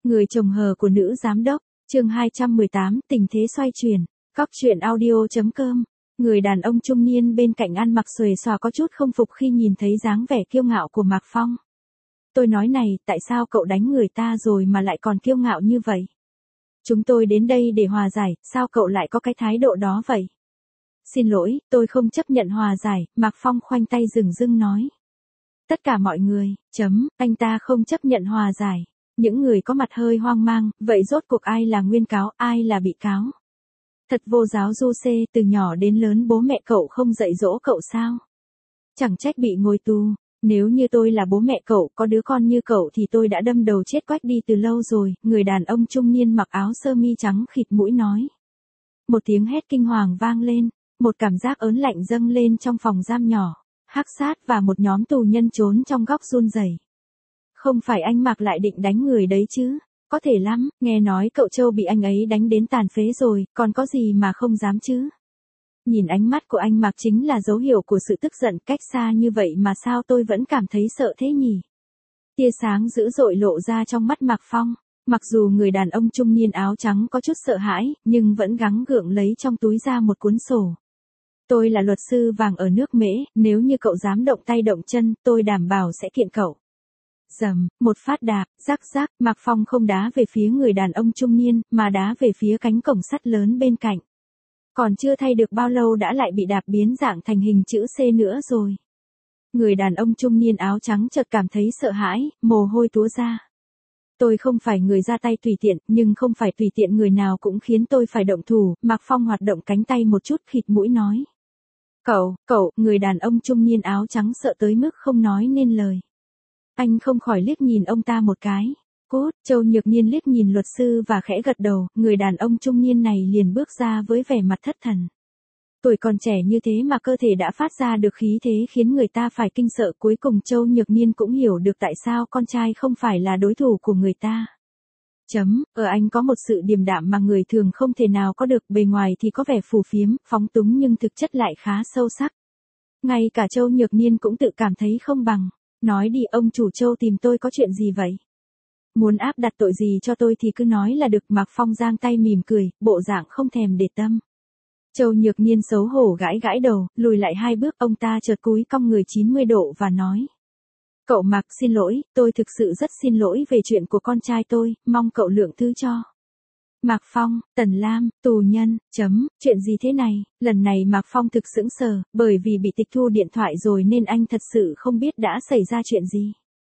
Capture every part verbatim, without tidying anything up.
Người chồng hờ của nữ giám đốc, chương hai trăm mười tám, tình thế xoay chuyển, Cóc truyện audio.com. Người đàn ông trung niên bên cạnh ăn mặc xuề xòa có chút không phục khi nhìn thấy dáng vẻ kiêu ngạo của Mạc Phong. Tôi nói này, tại sao cậu đánh người ta rồi mà lại còn kiêu ngạo như vậy? Chúng tôi đến đây để hòa giải, sao cậu lại có cái thái độ đó vậy? Xin lỗi, tôi không chấp nhận hòa giải, Mạc Phong khoanh tay dửng dưng nói. Tất cả mọi người, chấm, anh ta không chấp nhận hòa giải. Những người có mặt hơi hoang mang, vậy rốt cuộc ai là nguyên cáo, ai là bị cáo? Thật vô giáo du xê, từ nhỏ đến lớn bố mẹ cậu không dạy dỗ cậu sao? Chẳng trách bị ngồi tù, nếu như tôi là bố mẹ cậu, có đứa con như cậu thì tôi đã đâm đầu chết quách đi từ lâu rồi, người đàn ông trung niên mặc áo sơ mi trắng khịt mũi nói. Một tiếng hét kinh hoàng vang lên, một cảm giác ớn lạnh dâng lên trong phòng giam nhỏ, Hắc Sát và một nhóm tù nhân trốn trong góc run rẩy. Không phải anh Mạc lại định đánh người đấy chứ? Có thể lắm, nghe nói cậu Châu bị anh ấy đánh đến tàn phế rồi, còn có gì mà không dám chứ? Nhìn ánh mắt của anh Mạc chính là dấu hiệu của sự tức giận, cách xa như vậy mà sao tôi vẫn cảm thấy sợ thế nhỉ? Tia sáng dữ dội lộ ra trong mắt Mạc Phong, mặc dù người đàn ông trung niên áo trắng có chút sợ hãi, nhưng vẫn gắng gượng lấy trong túi ra một cuốn sổ. Tôi là luật sư vàng ở nước Mễ, nếu như cậu dám động tay động chân, tôi đảm bảo sẽ kiện cậu. Dầm, một phát đạp, rắc rắc, Mạc Phong không đá về phía người đàn ông trung niên, mà đá về phía cánh cổng sắt lớn bên cạnh. Còn chưa thay được bao lâu đã lại bị đạp biến dạng thành hình chữ C nữa rồi. Người đàn ông trung niên áo trắng chợt cảm thấy sợ hãi, mồ hôi túa ra. Tôi không phải người ra tay tùy tiện, nhưng không phải tùy tiện người nào cũng khiến tôi phải động thủ, Mạc Phong hoạt động cánh tay một chút khịt mũi nói. Cậu, cậu, người đàn ông trung niên áo trắng sợ tới mức không nói nên lời. Anh không khỏi liếc nhìn ông ta một cái. Cút, Châu Nhược Nhiên liếc nhìn luật sư và khẽ gật đầu, người đàn ông trung niên này liền bước ra với vẻ mặt thất thần. Tuổi còn trẻ như thế mà cơ thể đã phát ra được khí thế khiến người ta phải kinh sợ, cuối cùng Châu Nhược Nhiên cũng hiểu được tại sao con trai không phải là đối thủ của người ta. Chấm, ở anh có một sự điềm đạm mà người thường không thể nào có được, bề ngoài thì có vẻ phù phiếm, phóng túng nhưng thực chất lại khá sâu sắc. Ngay cả Châu Nhược Nhiên cũng tự cảm thấy không bằng. Nói đi, ông chủ Châu tìm tôi có chuyện gì vậy? Muốn áp đặt tội gì cho tôi thì cứ nói là được. Mạc Phong giang tay mỉm cười, bộ dạng không thèm để tâm. Châu Nhược Nhiên xấu hổ gãi gãi đầu, lùi lại hai bước, ông ta chợt cúi cong người chín mươi độ và nói. Cậu Mạc, xin lỗi, tôi thực sự rất xin lỗi về chuyện của con trai tôi, mong cậu lượng thứ cho. Mạc Phong, Tần Lam, tù nhân, chấm, chuyện gì thế này? Lần này Mạc Phong thực sững sờ, bởi vì bị tịch thu điện thoại rồi nên anh thật sự không biết đã xảy ra chuyện gì.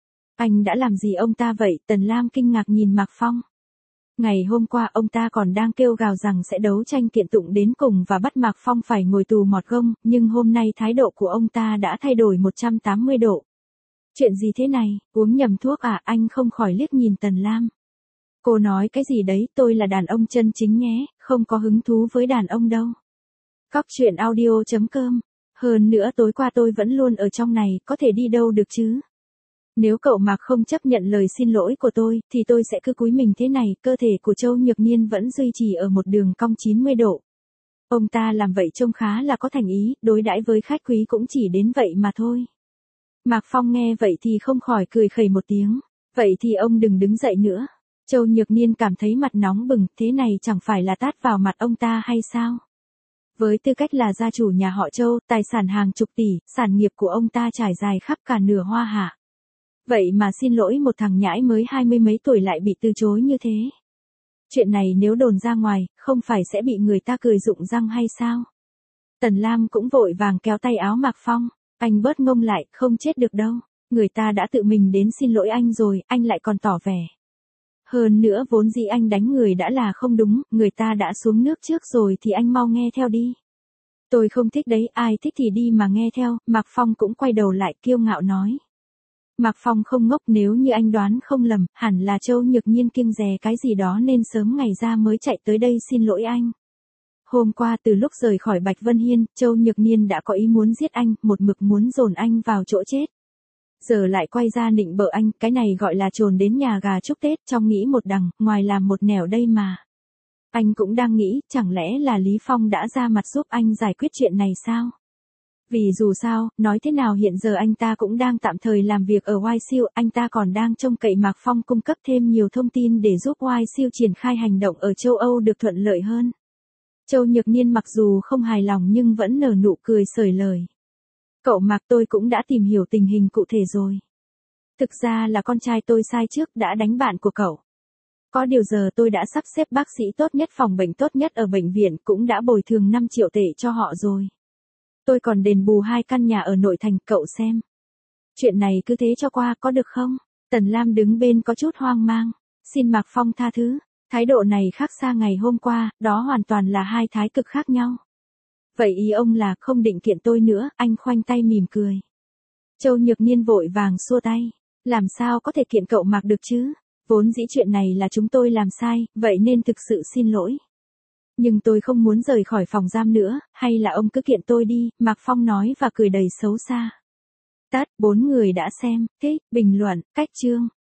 Anh đã làm gì ông ta vậy? Tần Lam kinh ngạc nhìn Mạc Phong. Ngày hôm qua ông ta còn đang kêu gào rằng sẽ đấu tranh kiện tụng đến cùng và bắt Mạc Phong phải ngồi tù mọt gông, nhưng hôm nay thái độ của ông ta đã thay đổi một trăm tám mươi độ. Chuyện gì thế này? Uống nhầm thuốc à? Anh không khỏi liếc nhìn Tần Lam. Cô nói cái gì đấy, tôi là đàn ông chân chính nhé, không có hứng thú với đàn ông đâu. Cóc truyện audio.com. Hơn nữa tối qua tôi vẫn luôn ở trong này, có thể đi đâu được chứ? Nếu cậu Mạc không chấp nhận lời xin lỗi của tôi, thì tôi sẽ cứ cúi mình thế này. Cơ thể của Châu Nhược Nhiên vẫn duy trì ở một đường cong chín mươi độ. Ông ta làm vậy trông khá là có thành ý, đối đãi với khách quý cũng chỉ đến vậy mà thôi. Mạc Phong nghe vậy thì không khỏi cười khẩy một tiếng. Vậy thì ông đừng đứng dậy nữa. Châu Nhược Nhiên cảm thấy mặt nóng bừng, thế này chẳng phải là tát vào mặt ông ta hay sao? Với tư cách là gia chủ nhà họ Châu, tài sản hàng chục tỷ, sản nghiệp của ông ta trải dài khắp cả nửa Hoa Hạ. Vậy mà xin lỗi một thằng nhãi mới hai mươi mấy tuổi lại bị từ chối như thế. Chuyện này nếu đồn ra ngoài, không phải sẽ bị người ta cười rụng răng hay sao? Tần Lam cũng vội vàng kéo tay áo Mạc Phong, anh bớt ngông lại, không chết được đâu. Người ta đã tự mình đến xin lỗi anh rồi, anh lại còn tỏ vẻ. Hơn nữa vốn dĩ anh đánh người đã là không đúng, người ta đã xuống nước trước rồi thì anh mau nghe theo đi. Tôi không thích đấy, ai thích thì đi mà nghe theo. Mạc Phong cũng quay đầu lại kiêu ngạo nói. Mạc Phong không ngốc, nếu như anh đoán không lầm, hẳn là Châu Nhược Nhiên kiêng dè cái gì đó nên sớm ngày ra mới chạy tới đây xin lỗi anh. Hôm qua từ lúc rời khỏi Bạch Vân Hiên, Châu Nhược Nhiên đã có ý muốn giết anh, một mực muốn dồn anh vào chỗ chết. Giờ lại quay ra nịnh bợ anh, cái này gọi là trồn đến nhà gà chúc Tết, trong nghĩ một đằng, ngoài làm một nẻo đây mà. Anh cũng đang nghĩ, chẳng lẽ là Lý Phong đã ra mặt giúp anh giải quyết chuyện này sao? Vì dù sao, nói thế nào hiện giờ anh ta cũng đang tạm thời làm việc ở Y Siêu, anh ta còn đang trông cậy Mạc Phong cung cấp thêm nhiều thông tin để giúp Y Siêu triển khai hành động ở châu Âu được thuận lợi hơn. Châu Nhược Niên mặc dù không hài lòng nhưng vẫn nở nụ cười xởi lời. Cậu Mạc, tôi cũng đã tìm hiểu tình hình cụ thể rồi. Thực ra là con trai tôi sai trước đã đánh bạn của cậu. Có điều giờ tôi đã sắp xếp bác sĩ tốt nhất phòng bệnh tốt nhất ở bệnh viện, cũng đã bồi thường năm triệu tệ cho họ rồi. Tôi còn đền bù hai căn nhà ở nội thành, cậu xem. Chuyện này cứ thế cho qua có được không? Tần Lam đứng bên có chút hoang mang. Xin Mạc Phong tha thứ. Thái độ này khác xa ngày hôm qua, đó hoàn toàn là hai thái cực khác nhau. Vậy ý ông là không định kiện tôi nữa, anh khoanh tay mỉm cười. Châu Nhược Niên vội vàng xua tay. Làm sao có thể kiện cậu Mạc được chứ? Vốn dĩ chuyện này là chúng tôi làm sai, vậy nên thực sự xin lỗi. Nhưng tôi không muốn rời khỏi phòng giam nữa, hay là ông cứ kiện tôi đi, Mạc Phong nói và cười đầy xấu xa. Tắt, bốn người đã xem, thích, bình luận, cách chương.